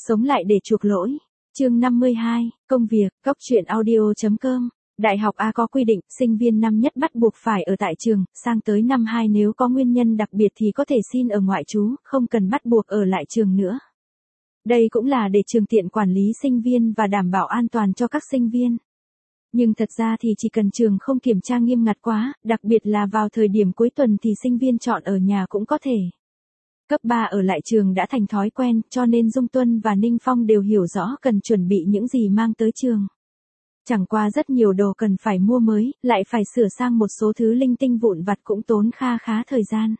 Sống lại để chuộc lỗi. Chương 52, công việc, Cóc truyện audio.com. Đại học A có quy định, sinh viên năm nhất bắt buộc phải ở tại trường, sang tới năm 2 nếu có nguyên nhân đặc biệt thì có thể xin ở ngoại trú, không cần bắt buộc ở lại trường nữa. Đây cũng là để trường tiện quản lý sinh viên và đảm bảo an toàn cho các sinh viên. Nhưng thật ra thì chỉ cần trường không kiểm tra nghiêm ngặt quá, đặc biệt là vào thời điểm cuối tuần thì sinh viên chọn ở nhà cũng có thể. Cấp 3 ở lại trường đã thành thói quen, cho nên Dung Tuân và Ninh Phong đều hiểu rõ cần chuẩn bị những gì mang tới trường. Chẳng qua rất nhiều đồ cần phải mua mới, lại phải sửa sang một số thứ linh tinh vụn vặt cũng tốn khá thời gian.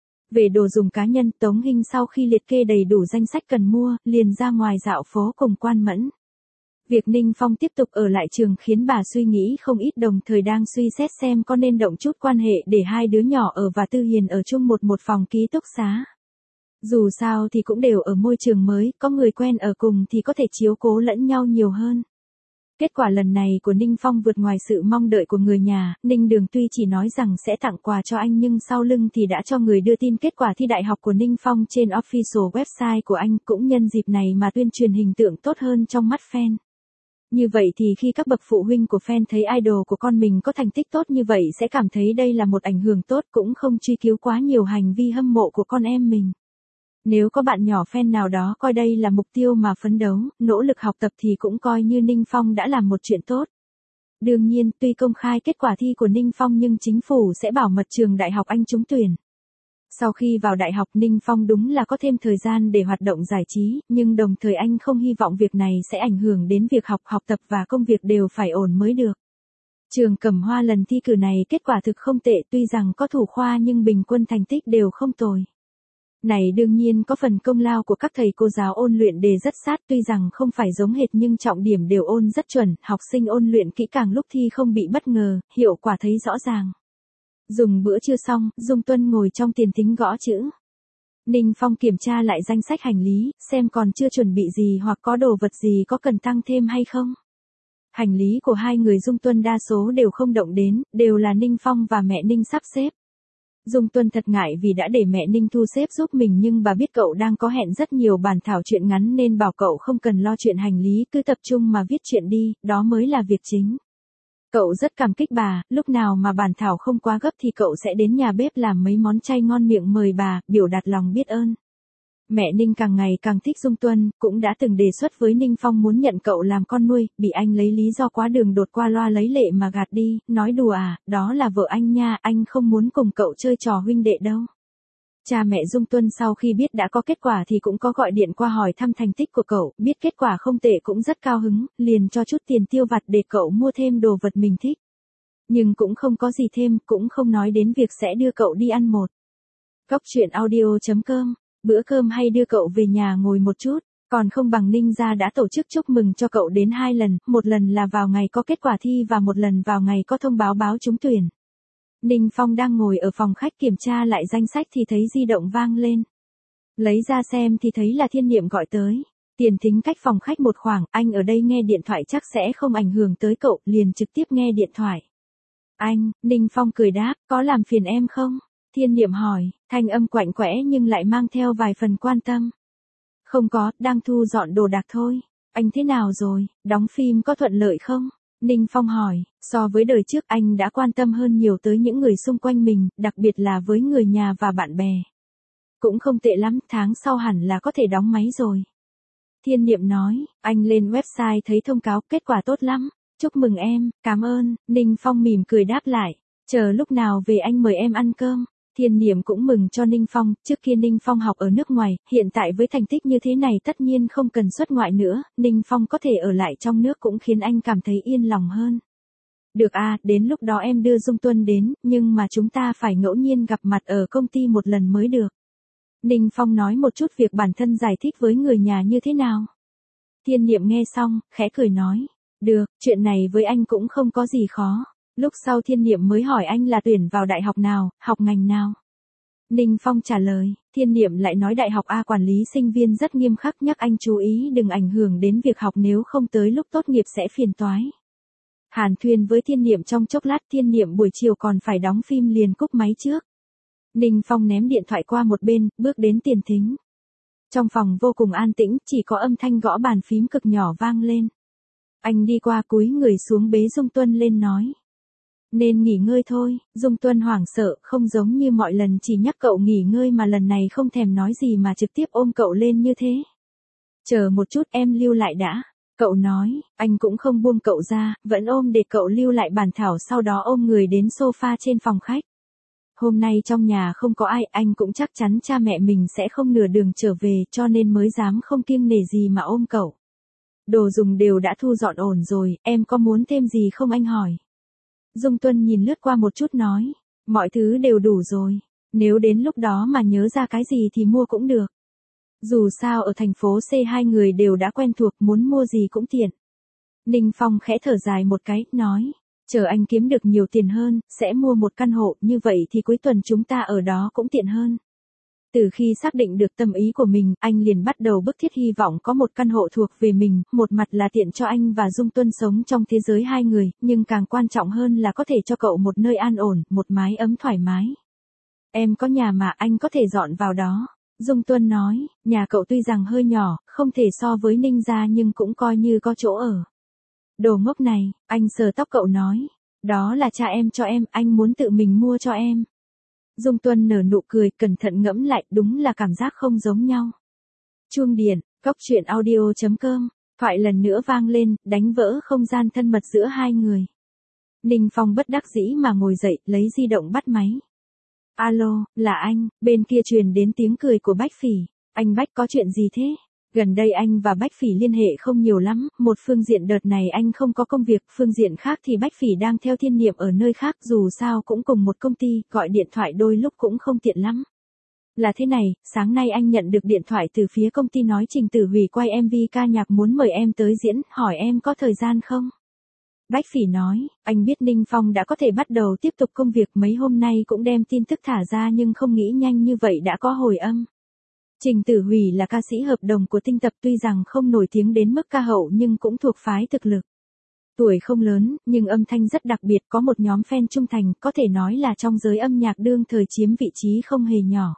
Về đồ dùng cá nhân, Tống Hinh sau khi liệt kê đầy đủ danh sách cần mua, liền ra ngoài dạo phố cùng Quan Mẫn. Việc Ninh Phong tiếp tục ở lại trường khiến bà suy nghĩ không ít, đồng thời đang suy xét xem có nên động chút quan hệ để hai đứa nhỏ ở và Tư Hiền ở chung một phòng ký túc xá. Dù sao thì cũng đều ở môi trường mới, có người quen ở cùng thì có thể chiếu cố lẫn nhau nhiều hơn. Kết quả lần này của Ninh Phong vượt ngoài sự mong đợi của người nhà, Ninh Đường tuy chỉ nói rằng sẽ tặng quà cho anh nhưng sau lưng thì đã cho người đưa tin kết quả thi đại học của Ninh Phong trên official website của anh, cũng nhân dịp này mà tuyên truyền hình tượng tốt hơn trong mắt fan. Như vậy thì khi các bậc phụ huynh của fan thấy idol của con mình có thành tích tốt như vậy sẽ cảm thấy đây là một ảnh hưởng tốt, cũng không truy cứu quá nhiều hành vi hâm mộ của con em mình. Nếu có bạn nhỏ fan nào đó coi đây là mục tiêu mà phấn đấu, nỗ lực học tập thì cũng coi như Ninh Phong đã làm một chuyện tốt. Đương nhiên, tuy công khai kết quả thi của Ninh Phong nhưng chính phủ sẽ bảo mật trường đại học anh trúng tuyển. Sau khi vào đại học, Ninh Phong đúng là có thêm thời gian để hoạt động giải trí, nhưng đồng thời anh không hy vọng việc này sẽ ảnh hưởng đến việc học tập và công việc đều phải ổn mới được. Trường Cẩm Hoa lần thi cử này kết quả thực không tệ, tuy rằng có thủ khoa nhưng bình quân thành tích đều không tồi. Này đương nhiên có phần công lao của các thầy cô giáo ôn luyện đề rất sát, tuy rằng không phải giống hệt nhưng trọng điểm đều ôn rất chuẩn, học sinh ôn luyện kỹ càng lúc thi không bị bất ngờ, hiệu quả thấy rõ ràng. Dùng bữa trưa xong, Dung Tuân ngồi trong tiền thính gõ chữ. Ninh Phong kiểm tra lại danh sách hành lý, xem còn chưa chuẩn bị gì hoặc có đồ vật gì có cần tăng thêm hay không. Hành lý của hai người Dung Tuân đa số đều không động đến, đều là Ninh Phong và mẹ Ninh sắp xếp. Dung Tuân thật ngại vì đã để mẹ Ninh thu xếp giúp mình, nhưng bà biết cậu đang có hẹn rất nhiều bản thảo truyện ngắn nên bảo cậu không cần lo chuyện hành lý, cứ tập trung mà viết truyện đi, đó mới là việc chính. Cậu rất cảm kích bà, lúc nào mà bản thảo không quá gấp thì cậu sẽ đến nhà bếp làm mấy món chay ngon miệng mời bà, biểu đạt lòng biết ơn. Mẹ Ninh càng ngày càng thích Dung Tuân, cũng đã từng đề xuất với Ninh Phong muốn nhận cậu làm con nuôi, bị anh lấy lý do quá đường đột qua loa lấy lệ mà gạt đi, nói đùa à, đó là vợ anh nha, anh không muốn cùng cậu chơi trò huynh đệ đâu. Cha mẹ Dung Tuân sau khi biết đã có kết quả thì cũng có gọi điện qua hỏi thăm thành tích của cậu, biết kết quả không tệ cũng rất cao hứng, liền cho chút tiền tiêu vặt để cậu mua thêm đồ vật mình thích. Nhưng cũng không có gì thêm, cũng không nói đến việc sẽ đưa cậu đi ăn một. Cóc truyện audio.com. Bữa cơm hay đưa cậu về nhà ngồi một chút, còn không bằng Ninh gia đã tổ chức chúc mừng cho cậu đến 2 lần, một lần là vào ngày có kết quả thi và một lần vào ngày có thông báo trúng tuyển. Ninh Phong đang ngồi ở phòng khách kiểm tra lại danh sách thì thấy di động vang lên. Lấy ra xem thì thấy là Thiên Niệm gọi tới. Tiền thính cách phòng khách một khoảng, anh ở đây nghe điện thoại chắc sẽ không ảnh hưởng tới cậu, liền trực tiếp nghe điện thoại. Anh, Ninh Phong cười đáp, có làm phiền em không? Thiên Niệm hỏi, thanh âm quạnh quẽ nhưng lại mang theo vài phần quan tâm. Không có, đang thu dọn đồ đạc thôi. Anh thế nào rồi, đóng phim có thuận lợi không? Ninh Phong hỏi, so với đời trước anh đã quan tâm hơn nhiều tới những người xung quanh mình, đặc biệt là với người nhà và bạn bè. Cũng không tệ lắm, tháng sau hẳn là có thể đóng máy rồi. Thiên Niệm nói, anh lên website thấy thông cáo, kết quả tốt lắm. Chúc mừng em, cảm ơn. Ninh Phong mỉm cười đáp lại, chờ lúc nào về anh mời em ăn cơm. Thiên Niệm cũng mừng cho Ninh Phong, trước kia Ninh Phong học ở nước ngoài, hiện tại với thành tích như thế này tất nhiên không cần xuất ngoại nữa, Ninh Phong có thể ở lại trong nước cũng khiến anh cảm thấy yên lòng hơn. Được à, đến lúc đó em đưa Dung Tuân đến, nhưng mà chúng ta phải ngẫu nhiên gặp mặt ở công ty một lần mới được. Ninh Phong nói một chút việc bản thân giải thích với người nhà như thế nào. Thiên Niệm nghe xong, khẽ cười nói, được, chuyện này với anh cũng không có gì khó. Lúc sau Thiên Niệm mới hỏi anh là tuyển vào đại học nào, học ngành nào. Ninh Phong trả lời, Thiên Niệm lại nói đại học A quản lý sinh viên rất nghiêm khắc, nhắc anh chú ý đừng ảnh hưởng đến việc học, nếu không tới lúc tốt nghiệp sẽ phiền toái. Hàn thuyên với Thiên Niệm trong chốc lát, Thiên Niệm buổi chiều còn phải đóng phim liền cúp máy trước. Ninh Phong ném điện thoại qua một bên, bước đến tiền thính. Trong phòng vô cùng an tĩnh, chỉ có âm thanh gõ bàn phím cực nhỏ vang lên. Anh đi qua cúi người xuống bế Dung Tuân lên nói. Nên nghỉ ngơi thôi. Dung Tuân hoảng sợ, không giống như mọi lần chỉ nhắc cậu nghỉ ngơi mà lần này không thèm nói gì mà trực tiếp ôm cậu lên như thế. Chờ một chút, em lưu lại đã. Cậu nói, anh cũng không buông cậu ra, vẫn ôm để cậu lưu lại bàn thảo, sau đó ôm người đến sofa trên phòng khách. Hôm nay trong nhà không có ai, anh cũng chắc chắn cha mẹ mình sẽ không nửa đường trở về, cho nên mới dám không kiêng nể gì mà ôm cậu. Đồ dùng đều đã thu dọn ổn rồi, em có muốn thêm gì không, anh hỏi. Dung Tuân nhìn lướt qua một chút nói, mọi thứ đều đủ rồi, nếu đến lúc đó mà nhớ ra cái gì thì mua cũng được. Dù sao ở thành phố C hai người đều đã quen thuộc, muốn mua gì cũng tiện. Ninh Phong khẽ thở dài một cái, nói, chờ anh kiếm được nhiều tiền hơn, sẽ mua một căn hộ, như vậy thì cuối tuần chúng ta ở đó cũng tiện hơn. Từ khi xác định được tâm ý của mình, anh liền bắt đầu bức thiết hy vọng có một căn hộ thuộc về mình, một mặt là tiện cho anh và Dung Tuân sống trong thế giới hai người, nhưng càng quan trọng hơn là có thể cho cậu một nơi an ổn, một mái ấm thoải mái. Em có nhà mà, anh có thể dọn vào đó. Dung Tuân nói, nhà cậu tuy rằng hơi nhỏ, không thể so với Ninh gia nhưng cũng coi như có chỗ ở. Đồ ngốc này, anh sờ tóc cậu nói, đó là cha em cho em, anh muốn tự mình mua cho em. Dung Tuân nở nụ cười, cẩn thận ngẫm lại, đúng là cảm giác không giống nhau. Chuông điện, cốc truyện audio.com, thoại lần nữa vang lên, đánh vỡ không gian thân mật giữa hai người. Ninh Phong bất đắc dĩ mà ngồi dậy, lấy di động bắt máy. Alo, là anh, bên kia truyền đến tiếng cười của Bách Phỉ. Anh Bách, có chuyện gì thế? Gần đây anh và Bách Phỉ liên hệ không nhiều lắm, một phương diện đợt này anh không có công việc, phương diện khác thì Bách Phỉ đang theo Thiên Niệm ở nơi khác, dù sao cũng cùng một công ty, gọi điện thoại đôi lúc cũng không tiện lắm. Là thế này, sáng nay anh nhận được điện thoại từ phía công ty nói Trình Tử hủy quay MV ca nhạc muốn mời em tới diễn, hỏi em có thời gian không? Bách Phỉ nói, anh biết Ninh Phong đã có thể bắt đầu tiếp tục công việc, mấy hôm nay cũng đem tin tức thả ra nhưng không nghĩ nhanh như vậy đã có hồi âm. Trình Tử hủy là ca sĩ hợp đồng của Tinh Tập, tuy rằng không nổi tiếng đến mức ca hậu nhưng cũng thuộc phái thực lực. Tuổi không lớn, nhưng âm thanh rất đặc biệt, có một nhóm fan trung thành, có thể nói là trong giới âm nhạc đương thời chiếm vị trí không hề nhỏ.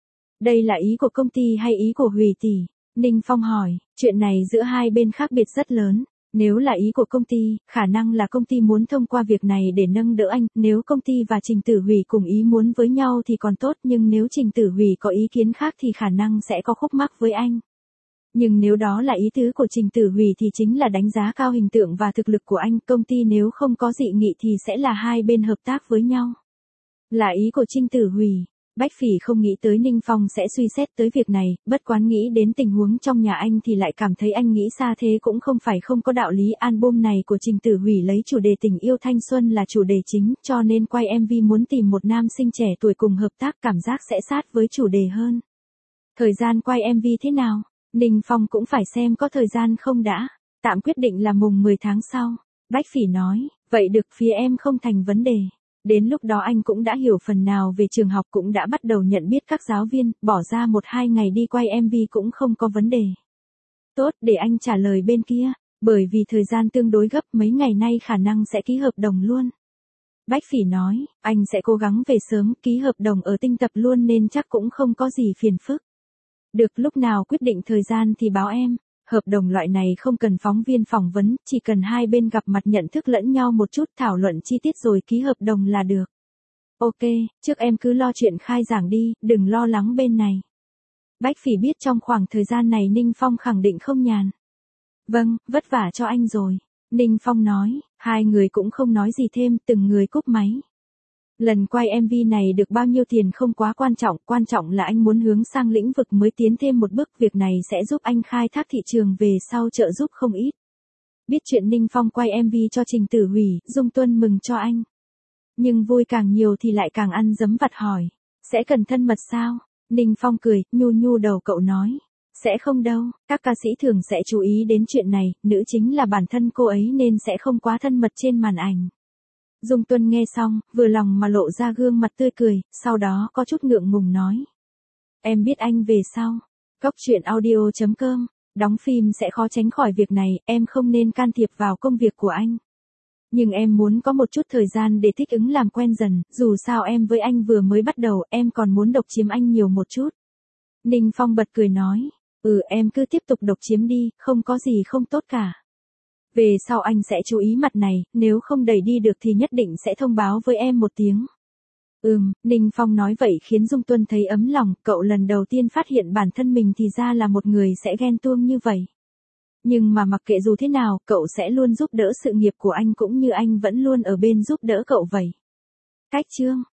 Đây là ý của công ty hay ý của Hủy tỷ? Ninh Phong hỏi, chuyện này giữa hai bên khác biệt rất lớn. Nếu là ý của công ty, khả năng là công ty muốn thông qua việc này để nâng đỡ anh, nếu công ty và Trình Tử hủy cùng ý muốn với nhau thì còn tốt, nhưng nếu Trình Tử hủy có ý kiến khác thì khả năng sẽ có khúc mắc với anh. Nhưng nếu đó là ý tứ của Trình Tử hủy thì chính là đánh giá cao hình tượng và thực lực của anh, công ty nếu không có dị nghị thì sẽ là hai bên hợp tác với nhau. Là ý của Trình Tử hủy. Bách Phỉ không nghĩ tới Ninh Phong sẽ suy xét tới việc này, bất quán nghĩ đến tình huống trong nhà anh thì lại cảm thấy anh nghĩ xa thế cũng không phải không có đạo lý. Album này của Trình Tử hủy lấy chủ đề tình yêu thanh xuân là chủ đề chính, cho nên quay MV muốn tìm một nam sinh trẻ tuổi cùng hợp tác, cảm giác sẽ sát với chủ đề hơn. Thời gian quay MV thế nào? Ninh Phong cũng phải xem có thời gian không đã. Tạm quyết định là mùng 10 tháng sau. Bách Phỉ nói, vậy được, phía em không thành vấn đề. Đến lúc đó anh cũng đã hiểu phần nào về trường học, cũng đã bắt đầu nhận biết các giáo viên, bỏ ra 1-2 ngày đi quay MV cũng không có vấn đề. Tốt, để anh trả lời bên kia, bởi vì thời gian tương đối gấp, mấy ngày nay khả năng sẽ ký hợp đồng luôn. Bách Phỉ nói, anh sẽ cố gắng về sớm, ký hợp đồng ở Tinh Tập luôn nên chắc cũng không có gì phiền phức. Được, lúc nào quyết định thời gian thì báo em. Hợp đồng loại này không cần phóng viên phỏng vấn, chỉ cần hai bên gặp mặt nhận thức lẫn nhau một chút, thảo luận chi tiết rồi ký hợp đồng là được. Ok, trước em cứ lo chuyện khai giảng đi, đừng lo lắng bên này. Bách Phỉ biết trong khoảng thời gian này Ninh Phong khẳng định không nhàn. Vâng, vất vả cho anh rồi. Ninh Phong nói, hai người cũng không nói gì thêm, từng người cúp máy. Lần quay MV này được bao nhiêu tiền không quá quan trọng là anh muốn hướng sang lĩnh vực mới tiến thêm một bước, việc này sẽ giúp anh khai thác thị trường về sau, trợ giúp không ít. Biết chuyện Ninh Phong quay MV cho Trình Tử hủy, Dung Tuân mừng cho anh. Nhưng vui càng nhiều thì lại càng ăn dấm vặt hỏi, sẽ cần thân mật sao? Ninh Phong cười, nhu nhu đầu cậu nói, sẽ không đâu, các ca sĩ thường sẽ chú ý đến chuyện này, nữ chính là bản thân cô ấy nên sẽ không quá thân mật trên màn ảnh. Dung Tuân nghe xong, vừa lòng mà lộ ra gương mặt tươi cười, sau đó có chút ngượng ngùng nói. Em biết anh về sau. Cốc truyện audio.com, đóng phim sẽ khó tránh khỏi việc này, em không nên can thiệp vào công việc của anh. Nhưng em muốn có một chút thời gian để thích ứng làm quen dần, dù sao em với anh vừa mới bắt đầu, em còn muốn độc chiếm anh nhiều một chút. Ninh Phong bật cười nói. Em cứ tiếp tục độc chiếm đi, không có gì không tốt cả. Về sau anh sẽ chú ý mặt này, nếu không đẩy đi được thì nhất định sẽ thông báo với em một tiếng. Ninh Phong nói vậy khiến Dung Tuân thấy ấm lòng, cậu lần đầu tiên phát hiện bản thân mình thì ra là một người sẽ ghen tuông như vậy. Nhưng mà mặc kệ dù thế nào, cậu sẽ luôn giúp đỡ sự nghiệp của anh cũng như anh vẫn luôn ở bên giúp đỡ cậu vậy. Cách chương